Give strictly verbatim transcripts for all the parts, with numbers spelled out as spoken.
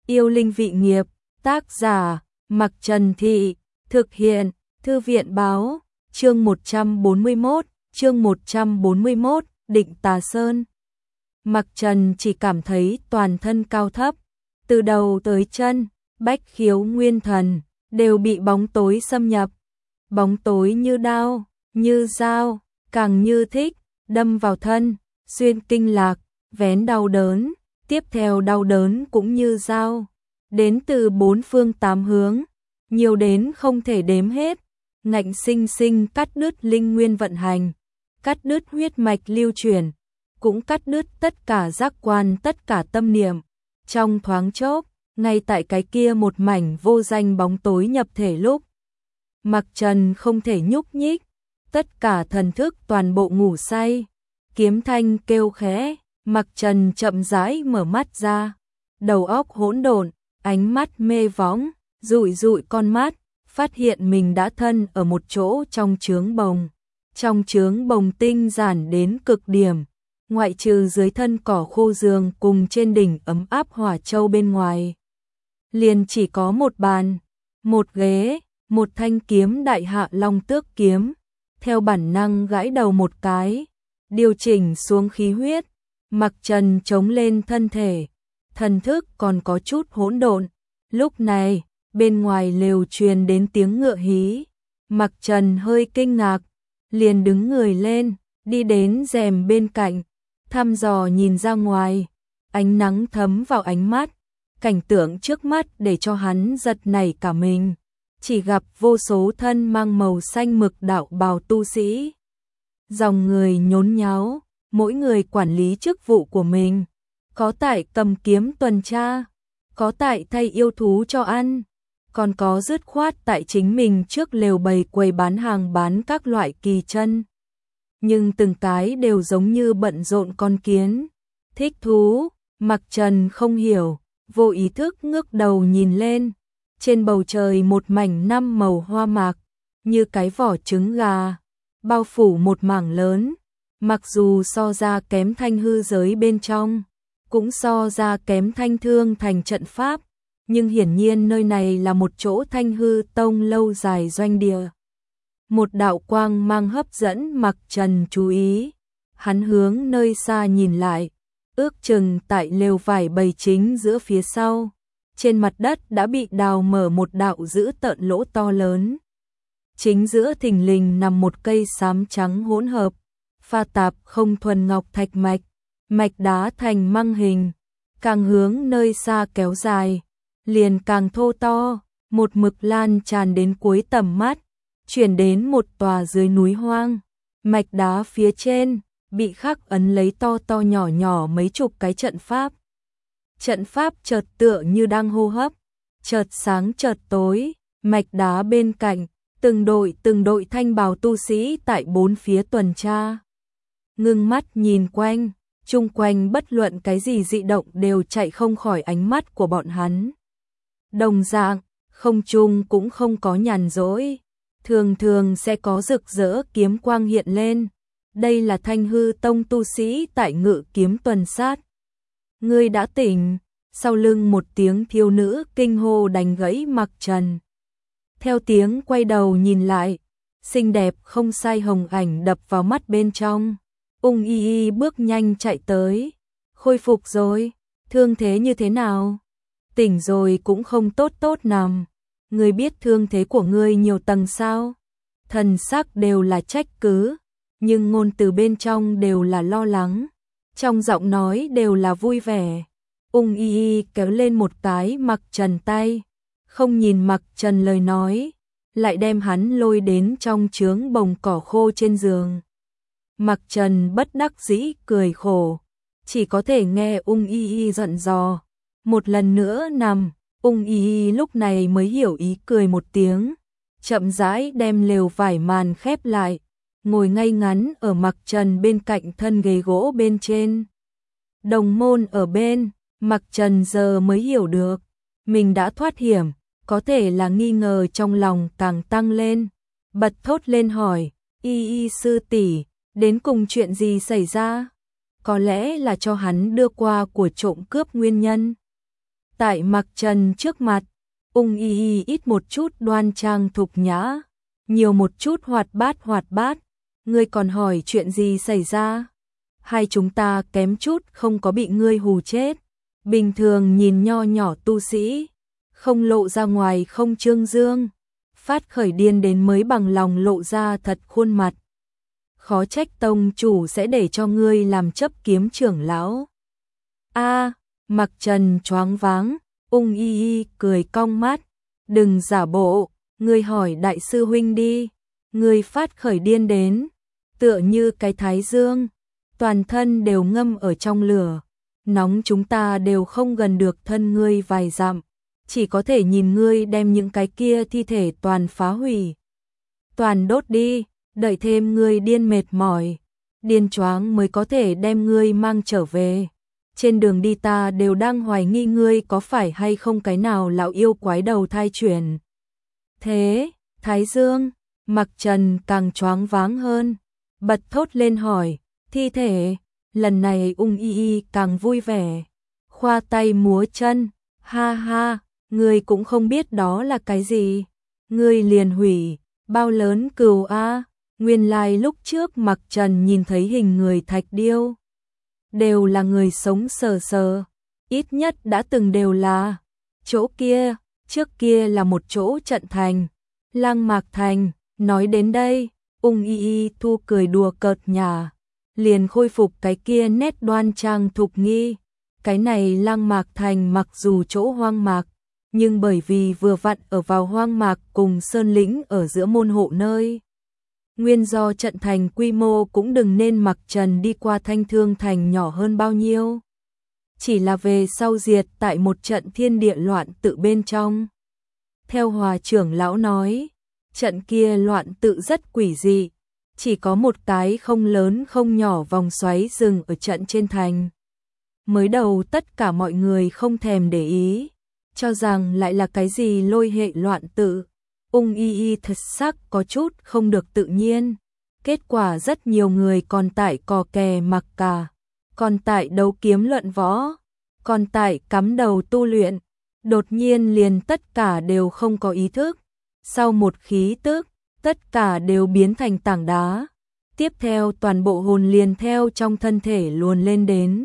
Yêu linh vị nghiệp, tác giả, Mặc Trần Thị, thực hiện, Thư viện báo, chương một trăm bốn mươi mốt, chương một trăm bốn mươi mốt, Định Tà Sơn. Mặc Trần chỉ cảm thấy toàn thân cao thấp, từ đầu tới chân, bách khiếu nguyên thần, đều bị bóng tối xâm nhập. Bóng tối như đao, như dao, càng như thích, đâm vào thân, xuyên kinh lạc, vén đau đớn, tiếp theo đau đớn cũng như dao, đến từ bốn phương tám hướng, nhiều đến không thể đếm hết, ngạnh sinh sinh cắt đứt linh nguyên vận hành, cắt đứt huyết mạch lưu chuyển, cũng cắt đứt tất cả giác quan, tất cả tâm niệm. Trong thoáng chốc, ngay tại cái kia một mảnh vô danh bóng tối nhập thể lúc, Mặc Trần không thể nhúc nhích, tất cả thần thức toàn bộ ngủ say. Kiếm thanh kêu khẽ, Mặc Trần chậm rãi mở mắt ra, đầu óc hỗn độn, ánh mắt mê võng, dụi dụi con mắt, phát hiện mình đã thân ở một chỗ trong trướng bồng. Trong trướng bồng tinh giản đến cực điểm, ngoại trừ dưới thân cỏ khô giường cùng trên đỉnh ấm áp hỏa châu bên ngoài, liền chỉ có một bàn, một ghế, một thanh kiếm đại hạ long tước kiếm. Theo bản năng gãi đầu một cái, điều chỉnh xuống khí huyết, Mặc Trần chống lên thân thể, thần thức còn có chút hỗn độn. Lúc này, bên ngoài lều truyền đến tiếng ngựa hí, Mặc Trần hơi kinh ngạc, liền đứng người lên, đi đến rèm bên cạnh, thăm dò nhìn ra ngoài, ánh nắng thấm vào ánh mắt, cảnh tượng trước mắt để cho hắn giật nảy cả mình. Chỉ gặp vô số thân mang màu xanh mực đạo bào tu sĩ, dòng người nhốn nháo, mỗi người quản lý chức vụ của mình, có tại cầm kiếm tuần tra, có tại thay yêu thú cho ăn, còn có dứt khoát tại chính mình trước lều bày quầy bán hàng bán các loại kỳ chân. Nhưng từng cái đều giống như bận rộn con kiến. Thích thú, Mặc Trần không hiểu, vô ý thức ngước đầu nhìn lên. Trên bầu trời một mảnh năm màu hoa mạc, như cái vỏ trứng gà, bao phủ một mảng lớn. Mặc dù so ra kém thanh hư giới bên trong, cũng so ra kém thanh thương thành trận pháp, nhưng hiển nhiên nơi này là một chỗ thanh hư tông lâu dài doanh địa. Một đạo quang mang hấp dẫn Mặc Trần chú ý, hắn hướng nơi xa nhìn lại, ước chừng tại lều vải bầy chính giữa phía sau. Trên mặt đất đã bị đào mở một đạo dữ tợn lỗ to lớn. Chính giữa thình lình nằm một cây xám trắng hỗn hợp, pha tạp không thuần ngọc thạch mạch, mạch đá thành măng hình, càng hướng nơi xa kéo dài, liền càng thô to, một mực lan tràn đến cuối tầm mắt, chuyển đến một tòa dưới núi hoang. Mạch đá phía trên bị khắc ấn lấy to to nhỏ nhỏ mấy chục cái trận pháp. Trận pháp chợt tựa như đang hô hấp, chợt sáng chợt tối, mạch đá bên cạnh, từng đội từng đội thanh bào tu sĩ tại bốn phía tuần tra. Ngưng mắt nhìn quanh, chung quanh bất luận cái gì dị động đều chạy không khỏi ánh mắt của bọn hắn. Đồng dạng, không trung cũng không có nhàn rỗi, thường thường sẽ có rực rỡ kiếm quang hiện lên. Đây là thanh hư tông tu sĩ tại ngự kiếm tuần sát. Ngươi đã tỉnh, sau lưng một tiếng thiếu nữ kinh hô đánh gãy Mặc Trần. Theo tiếng quay đầu nhìn lại, xinh đẹp không sai hồng ảnh đập vào mắt bên trong. Ung Y Y bước nhanh chạy tới, khôi phục rồi, thương thế như thế nào? Tỉnh rồi cũng không tốt tốt nằm, ngươi biết thương thế của ngươi nhiều tầng sao? Thần sắc đều là trách cứ, nhưng ngôn từ bên trong đều là lo lắng. Trong giọng nói đều là vui vẻ. Ung Y Y kéo lên một cái Mặc Trần tay, không nhìn Mặc Trần lời nói, lại đem hắn lôi đến trong trướng bồng cỏ khô trên giường. Mặc Trần bất đắc dĩ cười khổ, chỉ có thể nghe Ung Y Y giận dò. Một lần nữa nằm, Ung Y Y lúc này mới hiểu ý cười một tiếng, chậm rãi đem lều vải màn khép lại, ngồi ngay ngắn ở Mặc Trần bên cạnh thân ghế gỗ bên trên. Đồng môn ở bên, Mặc Trần giờ mới hiểu được, mình đã thoát hiểm, có thể là nghi ngờ trong lòng càng tăng lên. Bật thốt lên hỏi, Y Y sư tỷ, đến cùng chuyện gì xảy ra? Có lẽ là cho hắn đưa qua của trộm cướp nguyên nhân. Tại Mặc Trần trước mặt, Ung Y Y ít một chút đoan trang thục nhã, nhiều một chút hoạt bát hoạt bát. Ngươi còn hỏi chuyện gì xảy ra? Hai chúng ta kém chút không có bị ngươi hù chết. Bình thường nhìn nho nhỏ tu sĩ, không lộ ra ngoài không trương dương, phát khởi điên đến mới bằng lòng lộ ra thật khuôn mặt. Khó trách tông chủ sẽ để cho ngươi làm chấp kiếm trưởng lão. A, Mặc Trần choáng váng, Ung Y Y cười cong mắt, đừng giả bộ, ngươi hỏi đại sư huynh đi. Ngươi phát khởi điên đến, tựa như cái thái dương, toàn thân đều ngâm ở trong lửa, nóng chúng ta đều không gần được thân ngươi vài dặm, chỉ có thể nhìn ngươi đem những cái kia thi thể toàn phá hủy, toàn đốt đi, đợi thêm ngươi điên mệt mỏi, điên choáng mới có thể đem ngươi mang trở về. Trên đường đi ta đều đang hoài nghi ngươi có phải hay không cái nào lão yêu quái đầu thai chuyển. Thế, Thái Dương, Mặc Trần càng choáng váng hơn, bật thốt lên hỏi, thi thể, lần này Ung Y Y càng vui vẻ, khoa tay múa chân, ha ha, ngươi cũng không biết đó là cái gì, ngươi liền hủy, bao lớn cừu a, nguyên lai lúc trước Mặc Trần nhìn thấy hình người thạch điêu, đều là người sống sờ sờ, ít nhất đã từng đều là, chỗ kia, trước kia là một chỗ trận thành, Lang Mạc Thành. Nói đến đây, Ung Y Y thu cười đùa cợt nhả, liền khôi phục cái kia nét đoan trang thục nghi. Cái này Lang Mạc Thành mặc dù chỗ hoang mạc, nhưng bởi vì vừa vặn ở vào hoang mạc cùng sơn lĩnh ở giữa môn hộ nơi. Nguyên do trận thành quy mô cũng đừng nên Mặc Trần đi qua Thanh Thương Thành nhỏ hơn bao nhiêu. Chỉ là về sau diệt tại một trận thiên địa loạn tự bên trong. Theo Hòa trưởng lão nói, trận kia loạn tự rất quỷ dị, chỉ có một cái không lớn không nhỏ vòng xoáy dừng ở trận trên thành. Mới đầu tất cả mọi người không thèm để ý, cho rằng lại là cái gì lôi hệ loạn tự. Ung Y Y thật sắc có chút không được tự nhiên. Kết quả rất nhiều người còn tại cò kè mặc cả, còn tại đấu kiếm luận võ, còn tại cắm đầu tu luyện, đột nhiên liền tất cả đều không có ý thức. Sau một khí tức, tất cả đều biến thành tảng đá. Tiếp theo toàn bộ hồn liền theo trong thân thể luồn lên đến.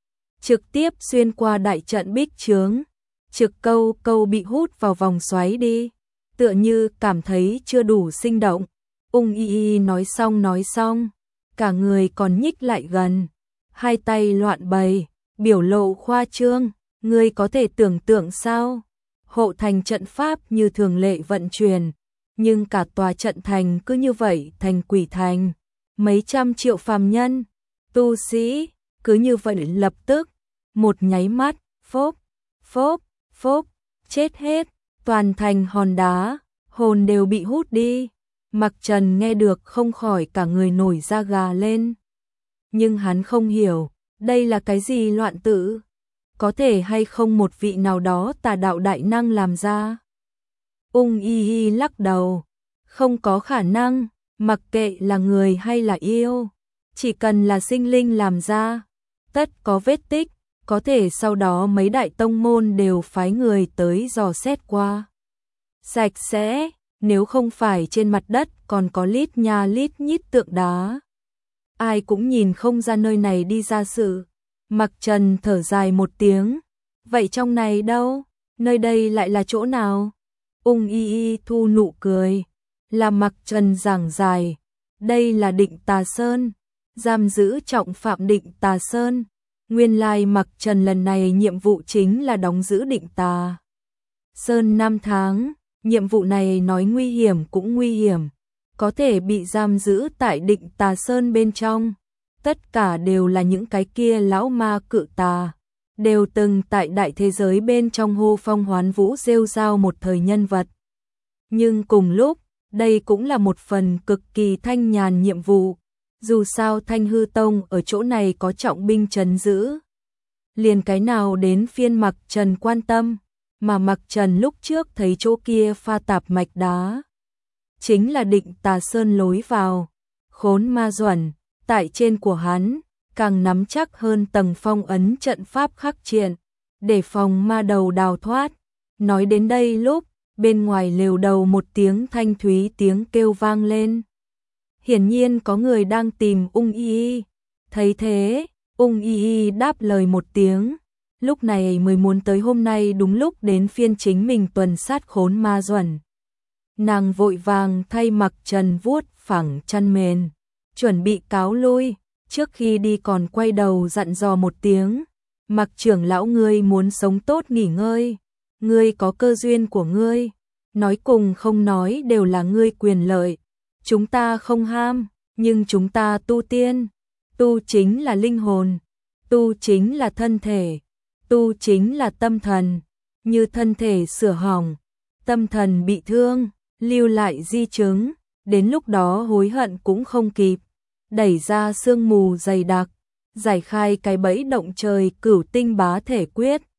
Trực tiếp xuyên qua đại trận bích chướng, trực câu câu bị hút vào vòng xoáy đi. Tựa như cảm thấy chưa đủ sinh động. Ung Y Y nói xong nói xong, cả người còn nhích lại gần, hai tay loạn bày, biểu lộ khoa trương, ngươi có thể tưởng tượng sao? Hộ thành trận pháp như thường lệ vận chuyển, nhưng cả tòa trận thành cứ như vậy thành quỷ thành, mấy trăm triệu phàm nhân, tu sĩ, cứ như vậy lập tức, một nháy mắt, phốp, phốp, phốp, chết hết, toàn thành hòn đá, hồn đều bị hút đi. Mặc Trần nghe được không khỏi cả người nổi da gà lên. Nhưng hắn không hiểu, đây là cái gì loạn tự? Có thể hay không một vị nào đó tà đạo đại năng làm ra? Ung Y Y lắc đầu, không có khả năng, mặc kệ là người hay là yêu, chỉ cần là sinh linh làm ra, tất có vết tích, có thể sau đó mấy đại tông môn đều phái người tới dò xét qua. Sạch sẽ, nếu không phải trên mặt đất còn có lít nha lít nhít tượng đá. Ai cũng nhìn không ra nơi này đi ra sự. Mặc Trần thở dài một tiếng. Vậy trong này đâu? Nơi đây lại là chỗ nào? Ung Y Y thu nụ cười. Là Mặc Trần giảng dài. Đây là Định Tà Sơn. Giam giữ trọng phạm Định Tà Sơn. Nguyên lai Mặc Trần lần này nhiệm vụ chính là đóng giữ Định Tà Sơn năm tháng. Nhiệm vụ này nói nguy hiểm cũng nguy hiểm. Có thể bị giam giữ tại Định Tà Sơn bên trong. Tất cả đều là những cái kia lão ma cự tà. Đều từng tại đại thế giới bên trong hô phong hoán vũ rêu rao một thời nhân vật. Nhưng cùng lúc, đây cũng là một phần cực kỳ thanh nhàn nhiệm vụ. Dù sao Thanh Hư Tông ở chỗ này có trọng binh trấn giữ. Liền cái nào đến phiên Mặc Trần quan tâm. Mà Mặc Trần lúc trước thấy chỗ kia pha tạp mạch đá. Chính là Định Tà Sơn lối vào. Khốn ma duẩn, tại trên của hắn, càng nắm chắc hơn tầng phong ấn trận pháp khắc triện. để phòng ma đầu đào thoát. Nói đến đây lúc, bên ngoài lều đầu một tiếng thanh thúy tiếng kêu vang lên. Hiển nhiên có người đang tìm Ung Y Y. Thấy thế, Ung Y Y đáp lời một tiếng. Lúc này mới muốn tới hôm nay đúng lúc đến phiên chính mình tuần sát khốn ma duẩn. Nàng vội vàng thay Mặc Trần vuốt phẳng chăn mền, chuẩn bị cáo lui, trước khi đi còn quay đầu dặn dò một tiếng. Mặc trưởng lão ngươi muốn sống tốt nghỉ ngơi, ngươi có cơ duyên của ngươi, nói cùng không nói đều là ngươi quyền lợi. Chúng ta không ham, nhưng chúng ta tu tiên, tu chính là linh hồn, tu chính là thân thể, tu chính là tâm thần. Như thân thể sửa hỏng, tâm thần bị thương, lưu lại di chứng, đến lúc đó hối hận cũng không kịp. Đẩy ra sương mù dày đặc, giải khai cái bẫy động trời cửu tinh bá thể quyết,